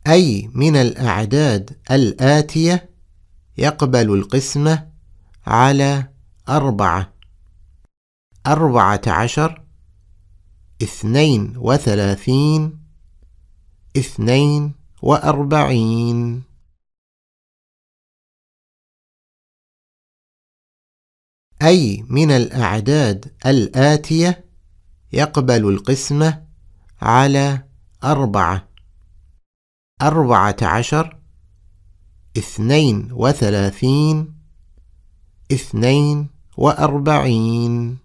أي من الأعداد الآتية يقبل القسمة على 4؟ 14، 32، 42. أي من الأعداد الآتية يقبل القسمة على 4؟ 14، 32، 42.